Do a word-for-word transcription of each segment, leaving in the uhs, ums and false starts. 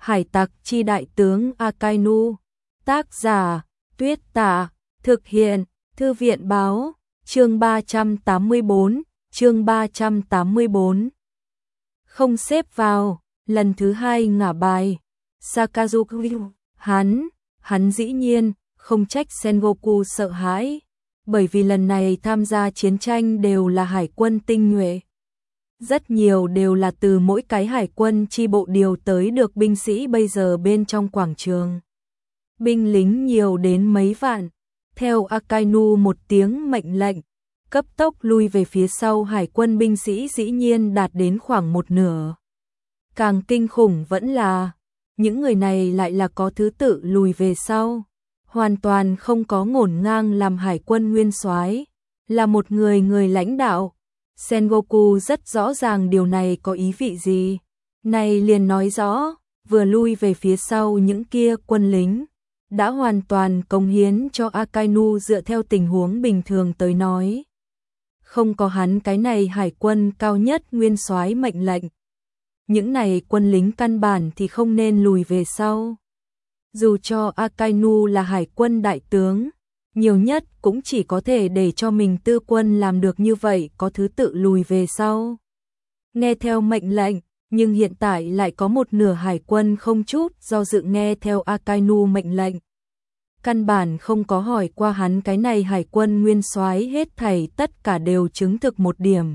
Hải tặc chi đại tướng Akainu. Tác giả Tuyết Tạ. Thực hiện Thư viện báo. Chương ba trăm tám mươi bốn. Chương ba trăm tám mươi bốn. Không xếp vào. Lần thứ hai ngả bài. Sakazuki. Hắn, hắn dĩ nhiên không trách Sengoku sợ hãi, bởi vì lần này tham gia chiến tranh đều là hải quân tinh nhuệ. Rất nhiều đều là từ mỗi cái hải quân chi bộ điều tới được binh sĩ bây giờ bên trong quảng trường. Binh lính nhiều đến mấy vạn. Theo Akainu một tiếng mệnh lệnh, cấp tốc lui về phía sau, hải quân binh sĩ dĩ nhiên đạt đến khoảng một nửa. Càng kinh khủng vẫn là, những người này lại là có thứ tự lùi về sau, hoàn toàn không có ngổn ngang làm hải quân nguyên soái, là một người người lãnh đạo. Sengoku rất rõ ràng điều này có ý vị gì. Này liền nói rõ, vừa lui về phía sau những kia quân lính đã hoàn toàn cống hiến cho Akainu. Dựa theo tình huống bình thường tới nói, không có hắn cái này hải quân cao nhất nguyên soái mệnh lệnh, những này quân lính căn bản thì không nên lùi về sau. Dù cho Akainu là hải quân đại tướng, nhiều nhất cũng chỉ có thể để cho mình tư quân làm được như vậy, có thứ tự lùi về sau, nghe theo mệnh lệnh. Nhưng hiện tại lại có một nửa hải quân không chút do dự nghe theo Akainu mệnh lệnh, căn bản không có hỏi qua hắn cái này hải quân nguyên soái. Hết thảy tất cả đều chứng thực một điểm: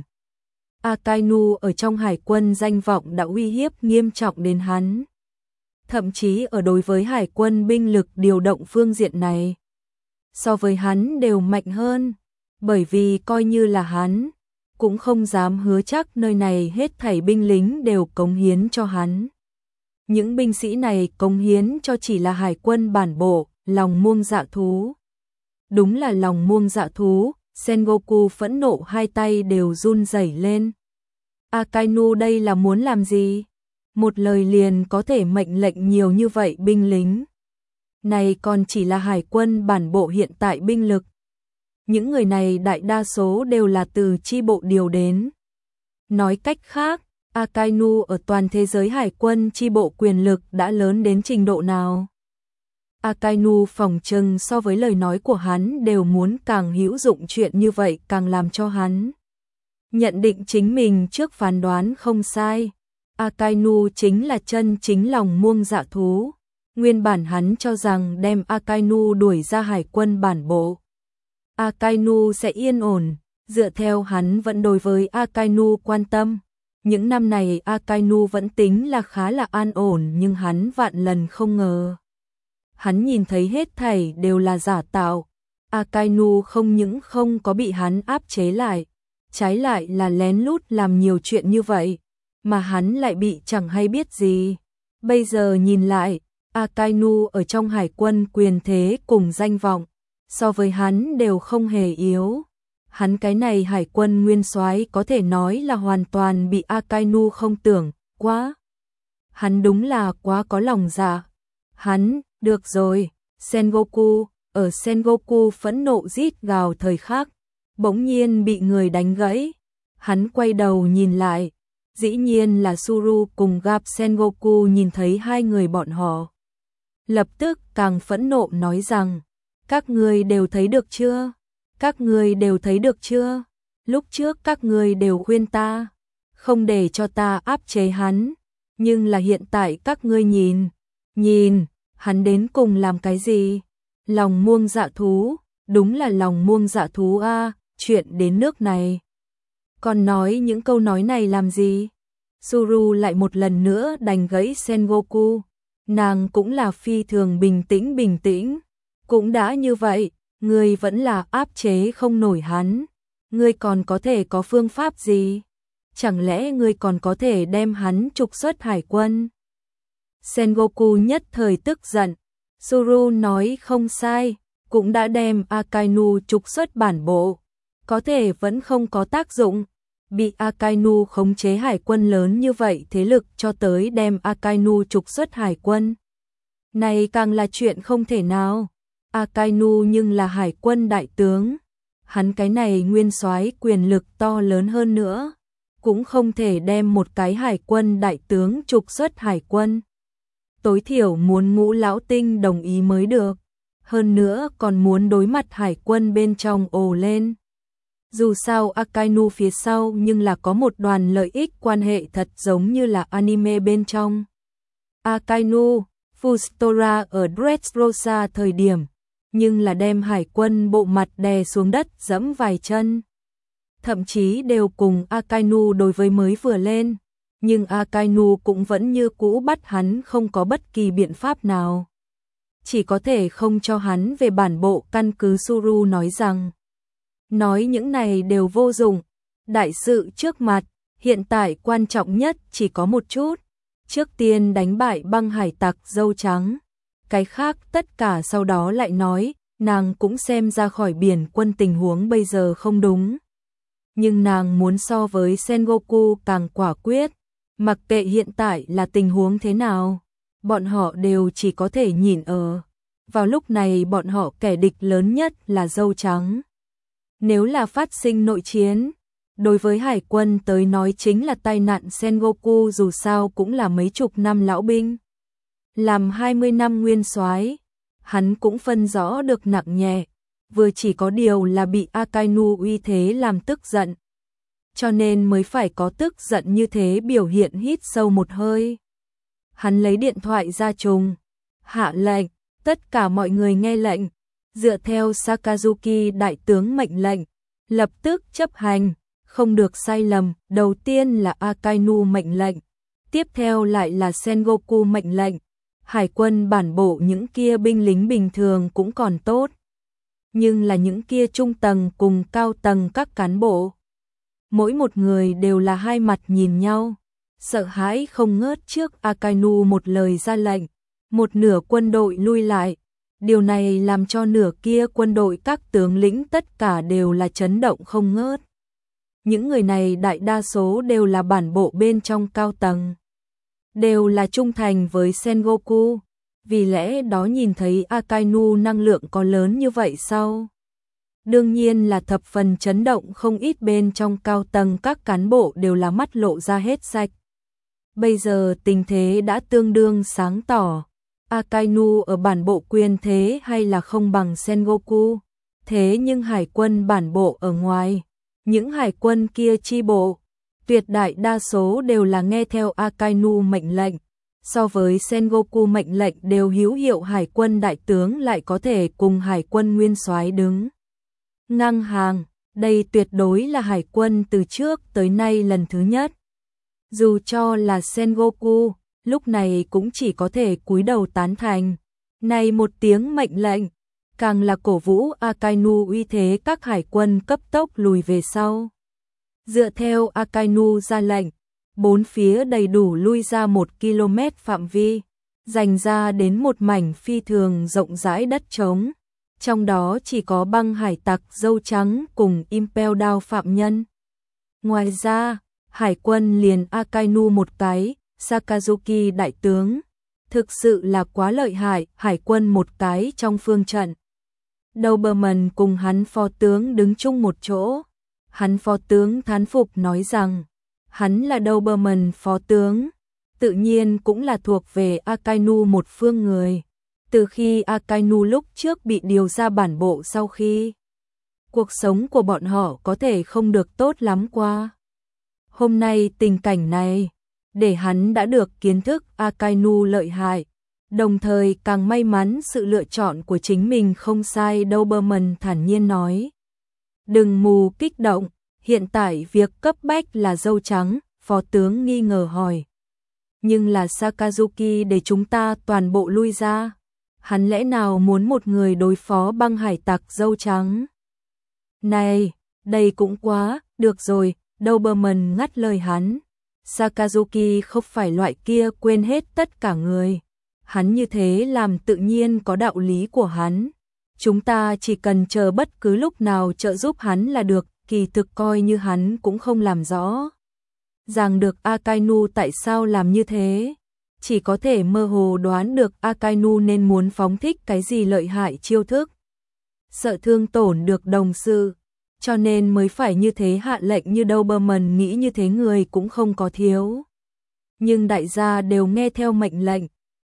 Akainu ở trong hải quân danh vọng đã uy hiếp nghiêm trọng đến hắn. Thậm chí ở đối với hải quân binh lực điều động phương diện này, so với hắn đều mạnh hơn, bởi vì coi như là hắn cũng không dám hứa chắc nơi này hết thảy binh lính đều cống hiến cho hắn. Những binh sĩ này cống hiến cho chỉ là hải quân bản bộ, lòng muông dạ thú. Đúng là lòng muông dạ thú. Sengoku phẫn nộ, hai tay đều run rẩy lên. Akainu đây là muốn làm gì? Một lời liền có thể mệnh lệnh nhiều như vậy binh lính. Này còn chỉ là hải quân bản bộ hiện tại binh lực. Những người này đại đa số đều là từ chi bộ điều đến. Nói cách khác, Akainu ở toàn thế giới hải quân chi bộ quyền lực đã lớn đến trình độ nào? Akainu phỏng chừng so với lời nói của hắn đều muốn càng hữu dụng, chuyện như vậy càng làm cho hắn nhận định chính mình trước phán đoán không sai. Akainu chính là chân chính lòng muông dạ thú. Nguyên bản hắn cho rằng đem Akainu đuổi ra hải quân bản bộ, Akainu sẽ yên ổn. Dựa theo hắn vẫn đối với Akainu quan tâm, những năm này Akainu vẫn tính là khá là an ổn, nhưng hắn vạn lần không ngờ. Hắn nhìn thấy hết thảy đều là giả tạo. Akainu không những không có bị hắn áp chế lại, trái lại là lén lút làm nhiều chuyện như vậy, mà hắn lại bị chẳng hay biết gì. Bây giờ nhìn lại, Akainu ở trong hải quân quyền thế cùng danh vọng, so với hắn đều không hề yếu. Hắn cái này hải quân nguyên soái có thể nói là hoàn toàn bị Akainu không tưởng quá. Hắn đúng là quá có lòng dạ. Hắn, được rồi, Sengoku, ở Sengoku phẫn nộ rít gào thời khắc, bỗng nhiên bị người đánh gãy. Hắn quay đầu nhìn lại, dĩ nhiên là Suru cùng gặp Sengoku. Nhìn thấy hai người bọn họ, lập tức càng phẫn nộ nói rằng: các ngươi đều thấy được chưa? Các ngươi đều thấy được chưa? Lúc trước các ngươi đều khuyên ta không để cho ta áp chế hắn, nhưng là hiện tại các ngươi nhìn, nhìn, hắn đến cùng làm cái gì? Lòng muông dạ thú, đúng là lòng muông dạ thú a, à, chuyện đến nước này. Còn nói những câu nói này làm gì? Suru lại một lần nữa đành gãy Sengoku. Nàng cũng là phi thường bình tĩnh bình tĩnh. Cũng đã như vậy, ngươi vẫn là áp chế không nổi hắn. Ngươi còn có thể có phương pháp gì? Chẳng lẽ ngươi còn có thể đem hắn trục xuất hải quân? Sengoku nhất thời tức giận. Suru nói không sai, cũng đã đem Akainu trục xuất bản bộ, có thể vẫn không có tác dụng. Bị Akainu khống chế hải quân lớn như vậy thế lực cho tới đem Akainu trục xuất hải quân, này càng là chuyện không thể nào. Akainu nhưng là hải quân đại tướng, hắn cái này nguyên soái quyền lực to lớn hơn nữa, cũng không thể đem một cái hải quân đại tướng trục xuất hải quân. tối thiểu muốn Ngũ lão tinh đồng ý mới được, hơn nữa còn muốn đối mặt hải quân bên trong ồ lên. Dù sao Akainu phía sau nhưng là có một đoàn lợi ích quan hệ thật giống như là anime bên trong. Akainu, Fustora ở Dressrosa thời điểm, nhưng là đem hải quân bộ mặt đè xuống đất dẫm vài chân. Thậm chí đều cùng Akainu đối với mới vừa lên, nhưng Akainu cũng vẫn như cũ bắt hắn không có bất kỳ biện pháp nào. Chỉ có thể không cho hắn về bản bộ căn cứ. Suru nói rằng, nói những này đều vô dụng, đại sự trước mặt, hiện tại quan trọng nhất chỉ có một chút, trước tiên đánh bại băng hải tặc dâu trắng, cái khác tất cả sau đó lại nói. Nàng cũng xem ra khỏi biển quân tình huống bây giờ không đúng, nhưng nàng muốn so với Sengoku càng quả quyết, mặc kệ hiện tại là tình huống thế nào, bọn họ đều chỉ có thể nhìn ở. Vào lúc này bọn họ kẻ địch lớn nhất là dâu trắng. Nếu là phát sinh nội chiến, đối với hải quân tới nói chính là tai nạn. Sengoku dù sao cũng là mấy chục năm lão binh, làm hai mươi năm nguyên soái, hắn cũng phân rõ được nặng nhẹ, vừa chỉ có điều là bị Akainu uy thế làm tức giận. Cho nên mới phải có tức giận như thế. Biểu hiện hít sâu một hơi. Hắn lấy điện thoại ra trùng, hạ lệnh, tất cả mọi người nghe lệnh, dựa theo Sakazuki đại tướng mệnh lệnh, lập tức chấp hành, không được sai lầm. Đầu tiên là Akainu mệnh lệnh, tiếp theo lại là Sengoku mệnh lệnh. Hải quân bản bộ những kia binh lính bình thường cũng còn tốt, nhưng là những kia trung tầng cùng cao tầng các cán bộ, mỗi một người đều là hai mặt nhìn nhau, sợ hãi không ngớt trước Akainu một lời ra lệnh, một nửa quân đội lui lại. Điều này làm cho nửa kia quân đội các tướng lĩnh tất cả đều là chấn động không ngớt. Những người này đại đa số đều là bản bộ bên trong cao tầng, đều là trung thành với Sengoku, vì lẽ đó nhìn thấy Akainu năng lượng có lớn như vậy sau, đương nhiên là thập phần chấn động. Không ít bên trong cao tầng các cán bộ đều là mắt lộ ra hết sạch. Bây giờ tình thế đã tương đương sáng tỏ, Akainu ở bản bộ quyền thế hay là không bằng Sengoku, thế nhưng hải quân bản bộ ở ngoài, những hải quân kia chi bộ, tuyệt đại đa số đều là nghe theo Akainu mệnh lệnh, so với Sengoku mệnh lệnh đều hữu hiệu. Hải quân đại tướng lại có thể cùng hải quân nguyên soái đứng ngang hàng, đây tuyệt đối là hải quân từ trước tới nay lần thứ nhất. Dù cho là Sengoku, lúc này cũng chỉ có thể cúi đầu tán thành. Này một tiếng mệnh lệnh, càng là cổ vũ Akainu uy thế. Các hải quân cấp tốc lùi về sau. Dựa theo Akainu ra lệnh, bốn phía đầy đủ lui ra một ki lô mét phạm vi, dành ra đến một mảnh phi thường rộng rãi đất trống. Trong đó chỉ có băng hải tặc dâu trắng cùng Impel Down phạm nhân. Ngoài ra, hải quân liền Akainu một cái, Sakazuki đại tướng, thực sự là quá lợi hại. Hải quân một cái trong phương trận, Doberman cùng hắn phó tướng đứng chung một chỗ. Hắn phó tướng thán phục nói rằng, hắn là Doberman phó tướng, tự nhiên cũng là thuộc về Akainu một phương người. Từ khi Akainu lúc trước bị điều ra bản bộ sau khi, cuộc sống của bọn họ có thể không được tốt lắm qua. Hôm nay tình cảnh này, để hắn đã được kiến thức Akainu lợi hại, đồng thời càng may mắn sự lựa chọn của chính mình không sai. Doberman thản nhiên nói, đừng mù kích động, hiện tại việc cấp bách là dâu trắng. Phó tướng nghi ngờ hỏi, nhưng là Sakazuki để chúng ta toàn bộ lui ra, hắn lẽ nào muốn một người đối phó băng hải tặc dâu trắng? Này, đây cũng quá, được rồi. Doberman ngắt lời hắn, Sakazuki không phải loại kia quên hết tất cả người, hắn như thế làm tự nhiên có đạo lý của hắn, chúng ta chỉ cần chờ bất cứ lúc nào trợ giúp hắn là được. Kỳ thực coi như hắn cũng không làm rõ ràng được Akainu tại sao làm như thế, chỉ có thể mơ hồ đoán được Akainu nên muốn phóng thích cái gì lợi hại chiêu thức, sợ thương tổn được đồng sự, cho nên mới phải như thế hạ lệnh. Như Doberman nghĩ như thế người cũng không có thiếu, nhưng đại gia đều nghe theo mệnh lệnh,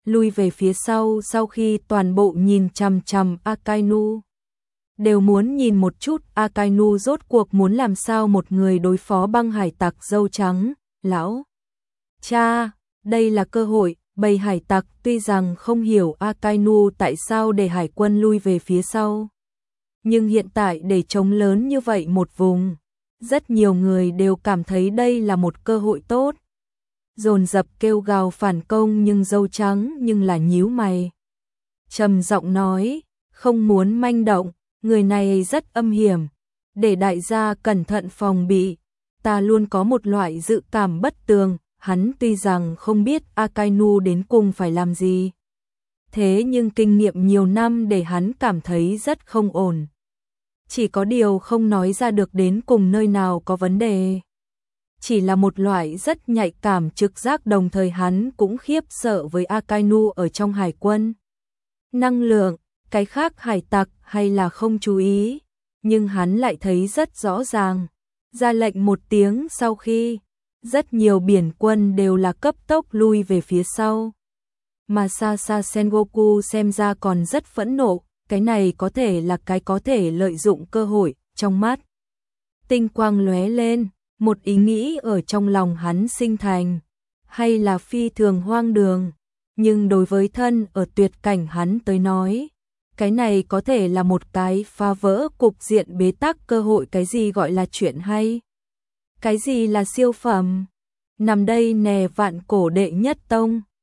lui về phía sau sau khi toàn bộ nhìn chằm chằm Akainu. Đều muốn nhìn một chút Akainu rốt cuộc muốn làm sao một người đối phó băng hải tặc dâu trắng, lão. Cha, đây là cơ hội, bầy hải tặc tuy rằng không hiểu Akainu tại sao để hải quân lui về phía sau. Nhưng hiện tại để trống lớn như vậy một vùng, rất nhiều người đều cảm thấy đây là một cơ hội tốt. Dồn dập kêu gào phản công nhưng dâu trắng nhưng là nhíu mày. Trầm giọng nói, không muốn manh động, người này rất âm hiểm, để đại gia cẩn thận phòng bị. Ta luôn có một loại dự cảm bất tường, hắn tuy rằng không biết Akainu đến cùng phải làm gì. Thế nhưng kinh nghiệm nhiều năm để hắn cảm thấy rất không ổn. Chỉ có điều không nói ra được đến cùng nơi nào có vấn đề. Chỉ là một loại rất nhạy cảm trực giác, đồng thời hắn cũng khiếp sợ với Akainu ở trong hải quân. Năng lượng, cái khác hải tặc hay là không chú ý, nhưng hắn lại thấy rất rõ ràng. Ra lệnh một tiếng sau khi, rất nhiều biển quân đều là cấp tốc lui về phía sau. Mà Sasa Sengoku xem ra còn rất phẫn nộ, cái này có thể là cái có thể lợi dụng cơ hội, trong mắt. Tinh quang lóe lên, một ý nghĩ ở trong lòng hắn sinh thành, hay là phi thường hoang đường, nhưng đối với thân ở tuyệt cảnh hắn tới nói, cái này có thể là một cái phá vỡ cục diện bế tắc cơ hội. Cái gì gọi là chuyện hay? Cái gì là siêu phẩm? Nằm đây nè vạn cổ đệ nhất tông.